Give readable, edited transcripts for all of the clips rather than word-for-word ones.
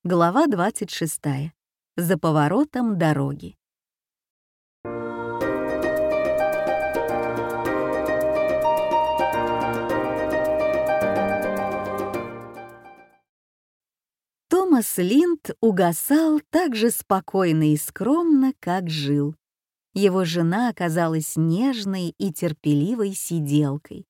Глава 26. За поворотом дороги. Томас Линд угасал так же спокойно и скромно, как жил. Его жена оказалась нежной и терпеливой сиделкой.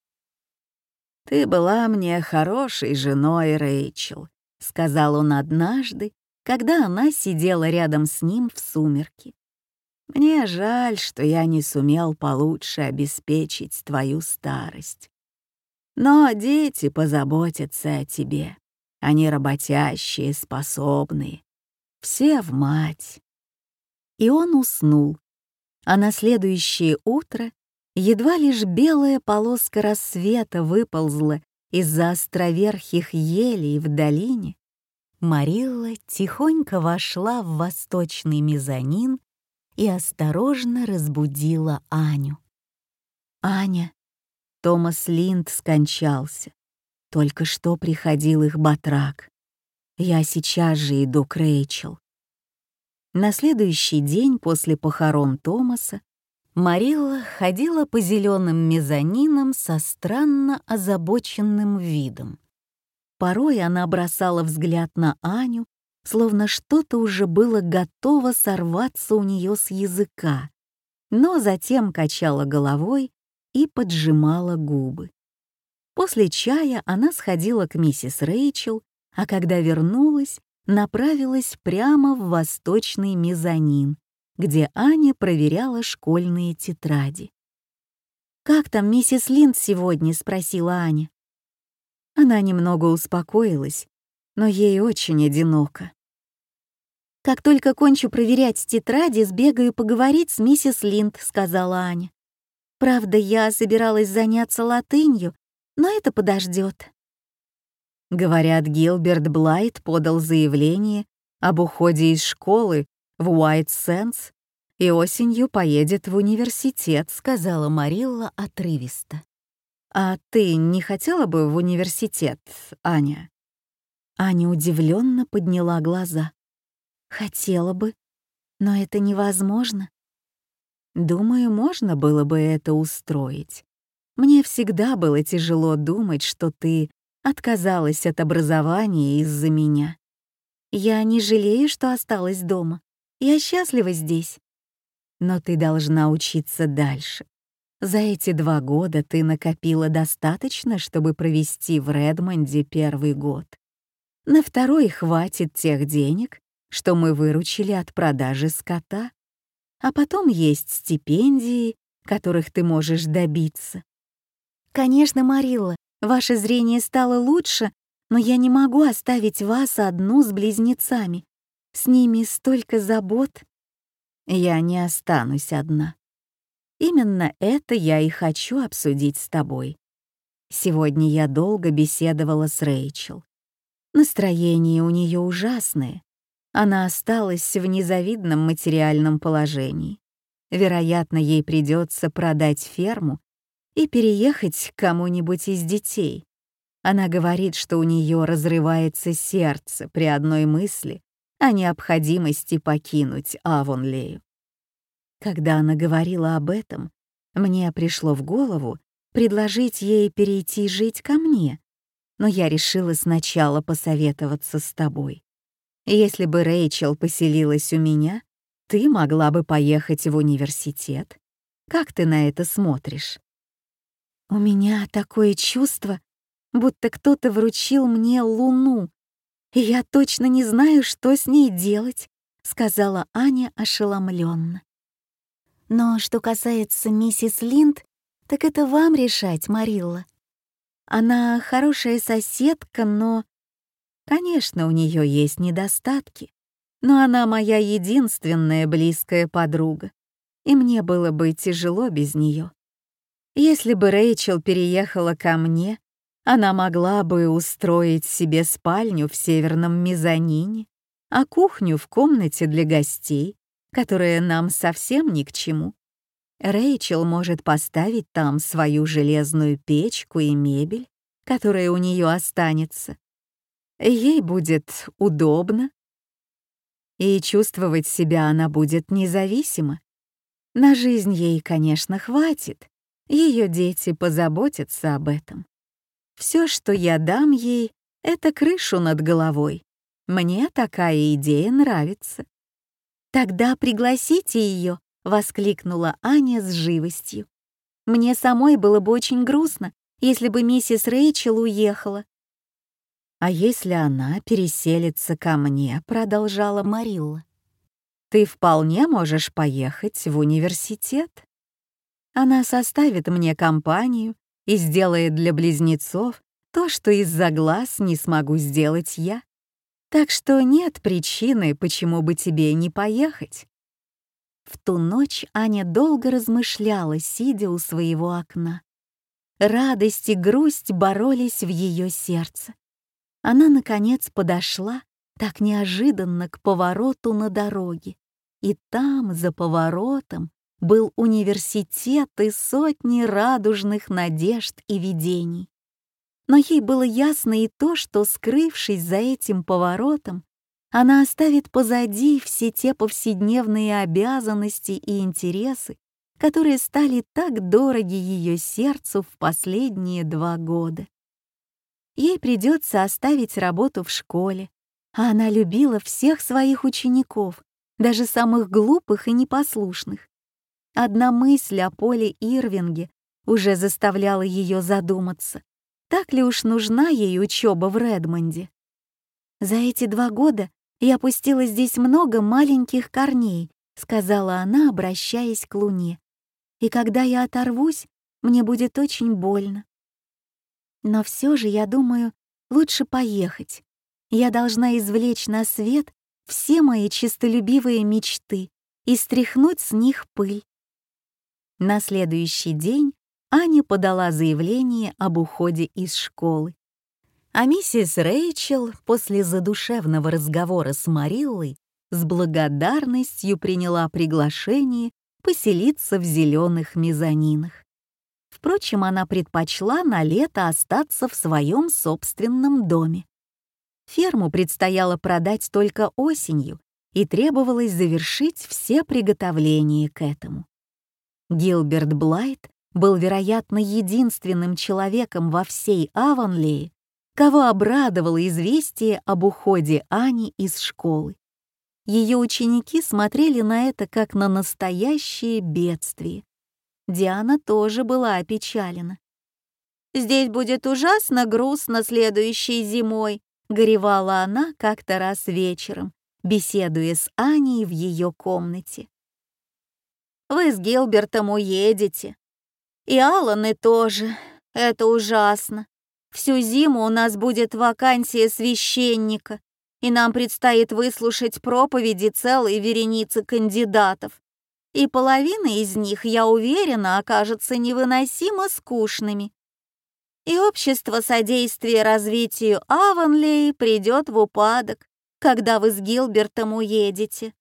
«Ты была мне хорошей женой, Рэйчел», — сказал он однажды, когда она сидела рядом с ним в сумерки. «Мне жаль, что я не сумел получше обеспечить твою старость. Но дети позаботятся о тебе. Они работящие, способные. Все в мать». И он уснул. А на следующее утро едва лишь белая полоска рассвета выползла из-за островерхих елей в долине, Марилла тихонько вошла в восточный мезонин и осторожно разбудила Аню. «Аня, Томас Линд скончался. Только что приходил их батрак. Я сейчас же иду к Рэйчел». На следующий день после похорон Томаса Марилла ходила по зеленым мезонинам со странно озабоченным видом. Порой она бросала взгляд на Аню, словно что-то уже было готово сорваться у нее с языка, но затем качала головой и поджимала губы. После чая она сходила к миссис Рэйчел, а когда вернулась, направилась прямо в восточный мезонин, где Аня проверяла школьные тетради. «Как там миссис Линд сегодня?» — спросила Аня. Она немного успокоилась, но ей очень одиноко. «Как только кончу проверять тетради, сбегаю поговорить с миссис Линд», — сказала Аня. «Правда, я собиралась заняться латынью, но это подождет». Говорят, Гилберт Блайт подал заявление об уходе из школы в Уайт-Сэнс и осенью поедет в университет, сказала Марилла отрывисто. «А ты не хотела бы в университет, Аня?» Аня удивленно подняла глаза. «Хотела бы, но это невозможно». «Думаю, можно было бы это устроить. Мне всегда было тяжело думать, что ты отказалась от образования из-за меня. Я не жалею, что осталась дома. Я счастлива здесь. Но ты должна учиться дальше. За эти 2 года ты накопила достаточно, чтобы провести в Редмонде первый год. На второй хватит тех денег, что мы выручили от продажи скота. А потом есть стипендии, которых ты можешь добиться. Конечно, Марилла, ваше зрение стало лучше, но я не могу оставить вас одну с близнецами. С ними столько забот. Я не останусь одна. Именно это я и хочу обсудить с тобой. Сегодня я долго беседовала с Рэйчел. Настроение у нее ужасное. Она осталась в незавидном материальном положении. Вероятно, ей придется продать ферму и переехать к кому-нибудь из детей. Она говорит, что у нее разрывается сердце при одной мысли о необходимости покинуть Авонлею. Когда она говорила об этом, мне пришло в голову предложить ей перейти жить ко мне, но я решила сначала посоветоваться с тобой. Если бы Рэйчел поселилась у меня, ты могла бы поехать в университет. Как ты на это смотришь? У меня такое чувство, будто кто-то вручил мне луну, и я точно не знаю, что с ней делать, сказала Аня ошеломленно. Но что касается миссис Линд, так это вам решать, Марилла. Она хорошая соседка, но... Конечно, у нее есть недостатки, но она моя единственная близкая подруга, и мне было бы тяжело без нее. Если бы Рэйчел переехала ко мне, она могла бы устроить себе спальню в северном мезонине, а кухню в комнате для гостей, которая нам совсем ни к чему. Рэйчел может поставить там свою железную печку и мебель, которая у нее останется. Ей будет удобно, и чувствовать себя она будет независимо. На жизнь ей, конечно, хватит, ее дети позаботятся об этом. Все, что я дам ей, — это крышу над головой. Мне такая идея нравится. «Тогда пригласите ее», — воскликнула Аня с живостью. «Мне самой было бы очень грустно, если бы миссис Рэйчел уехала». «А если она переселится ко мне?» — продолжала Марилла. «Ты вполне можешь поехать в университет. Она составит мне компанию и сделает для близнецов то, что из-за глаз не смогу сделать я. Так что нет причины, почему бы тебе не поехать». В ту ночь Аня долго размышляла, сидя у своего окна. Радость и грусть боролись в ее сердце. Она, наконец, подошла так неожиданно к повороту на дороге. И там, за поворотом, был университет и сотни радужных надежд и видений. Но ей было ясно и то, что, скрывшись за этим поворотом, она оставит позади все те повседневные обязанности и интересы, которые стали так дороги ее сердцу в последние 2 года. Ей придется оставить работу в школе, а она любила всех своих учеников, даже самых глупых и непослушных. Одна мысль о Поле Ирвинге уже заставляла ее задуматься, так ли уж нужна ей учеба в Редмонде. «За эти 2 года я пустила здесь много маленьких корней», — сказала она, обращаясь к Луне. «И когда я оторвусь, мне будет очень больно. Но все же, я думаю, лучше поехать. Я должна извлечь на свет все мои честолюбивые мечты и стряхнуть с них пыль». На следующий день Аня подала заявление об уходе из школы. А миссис Рэйчел после задушевного разговора с Мариллой с благодарностью приняла приглашение поселиться в зеленых мезонинах. Впрочем, она предпочла на лето остаться в своем собственном доме. Ферму предстояло продать только осенью, и требовалось завершить все приготовления к этому. Гилберт Блайт был, вероятно, единственным человеком во всей Авонлее, кого обрадовало известие об уходе Ани из школы. Ее ученики смотрели на это как на настоящее бедствие. Диана тоже была опечалена. «Здесь будет ужасно грустно следующей зимой», — горевала она как-то раз вечером, беседуя с Аней в ее комнате. «Вы с Гилбертом уедете. И Алланы тоже. Это ужасно. Всю зиму у нас будет вакансия священника, и нам предстоит выслушать проповеди целой вереницы кандидатов. И половина из них, я уверена, окажется невыносимо скучными. И общество содействия развитию Авонлеи придет в упадок, когда вы с Гилбертом уедете».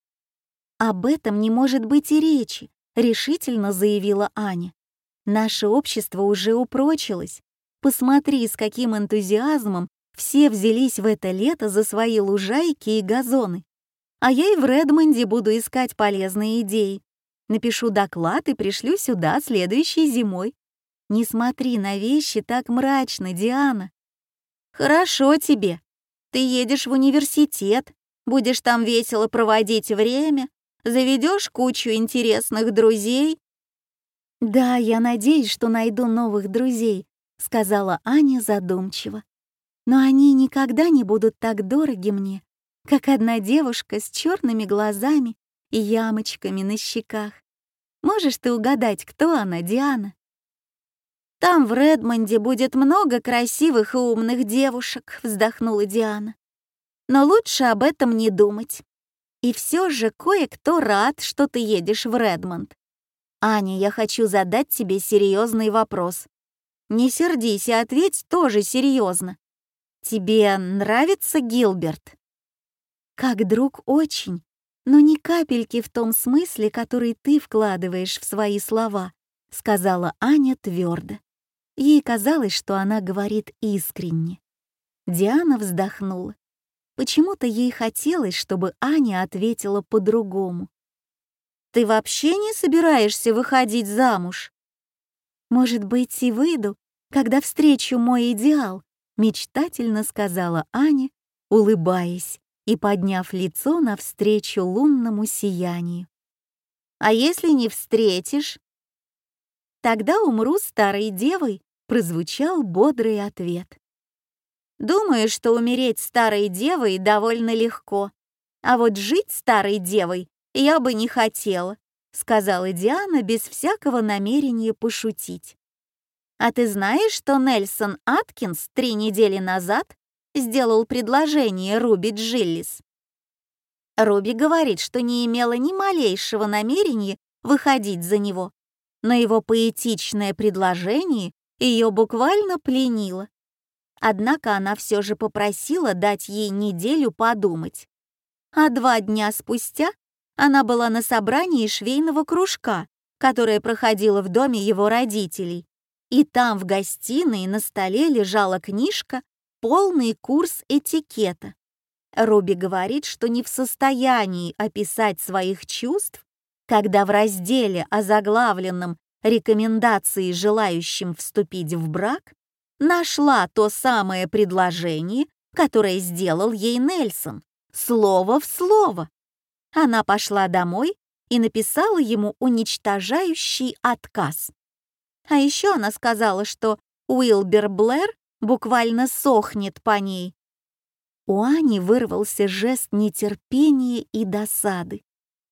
«Об этом не может быть и речи», — решительно заявила Аня. «Наше общество уже упрочилось. Посмотри, с каким энтузиазмом все взялись в это лето за свои лужайки и газоны. А я и в Редмонде буду искать полезные идеи. Напишу доклад и пришлю сюда следующей зимой. Не смотри на вещи так мрачно, Диана». «Хорошо тебе. Ты едешь в университет, будешь там весело проводить время, заведешь кучу интересных друзей». «Да, я надеюсь, что найду новых друзей», — сказала Аня задумчиво. «Но они никогда не будут так дороги мне, как одна девушка с черными глазами и ямочками на щеках. Можешь ты угадать, кто она, Диана?» «Там в Редмонде будет много красивых и умных девушек», — вздохнула Диана. «Но лучше об этом не думать. И все же кое-кто рад, что ты едешь в Редмонд. Аня, я хочу задать тебе серьезный вопрос. Не сердись и ответь тоже серьезно. Тебе нравится Гилберт?» «Как друг очень, но ни капельки в том смысле, который ты вкладываешь в свои слова», — сказала Аня твердо. Ей казалось, что она говорит искренне. Диана вздохнула. Почему-то ей хотелось, чтобы Аня ответила по-другому. «Ты вообще не собираешься выходить замуж?» «Может быть, и выйду, когда встречу мой идеал», мечтательно сказала Аня, улыбаясь и подняв лицо навстречу лунному сиянию. «А если не встретишь?» «Тогда умру старой девой», прозвучал бодрый ответ. «Думаю, что умереть старой девой довольно легко, а вот жить старой девой я бы не хотела», сказала Диана без всякого намерения пошутить. «А ты знаешь, что Нельсон Аткинс 3 недели назад сделал предложение Руби Джиллис?» Руби говорит, что не имела ни малейшего намерения выходить за него, но его поэтичное предложение ее буквально пленило. Однако она все же попросила дать ей неделю подумать. А 2 дня спустя она была на собрании швейного кружка, которое проходило в доме его родителей. И там в гостиной на столе лежала книжка «Полный курс этикета». Руби говорит, что не в состоянии описать своих чувств, когда в разделе, озаглавленном «Рекомендации желающим вступить в брак», нашла то самое предложение, которое сделал ей Нельсон, слово в слово. Она пошла домой и написала ему уничтожающий отказ. А еще она сказала, что Уилбер Блэр буквально сохнет по ней. У Ани вырвался жест нетерпения и досады.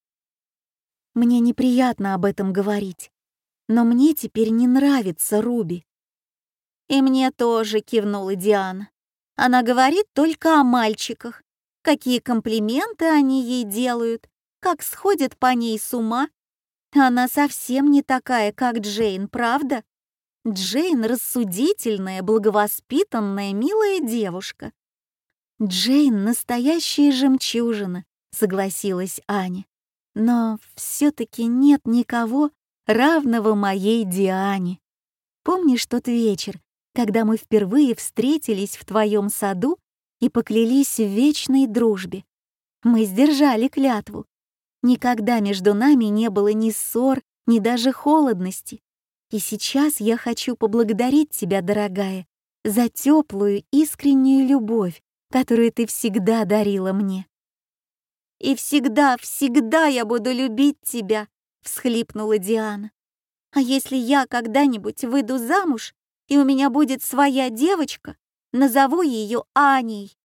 «Мне неприятно об этом говорить, но мне теперь не нравится Руби». «И мне тоже», — кивнула Диана. «Она говорит только о мальчиках, какие комплименты они ей делают, как сходят по ней с ума. Она совсем не такая, как Джейн, правда? Джейн рассудительная, благовоспитанная, милая девушка». «Джейн — настоящая жемчужина», — согласилась Аня. «Но все-таки нет никого, равного моей Диане. Помнишь тот вечер, когда мы впервые встретились в твоем саду и поклялись в вечной дружбе? Мы сдержали клятву. Никогда между нами не было ни ссор, ни даже холодности. И сейчас я хочу поблагодарить тебя, дорогая, за теплую, искреннюю любовь, которую ты всегда дарила мне». «И всегда, всегда я буду любить тебя», — всхлипнула Диана. «А если я когда-нибудь выйду замуж, и у меня будет своя девочка, назову ее Аней».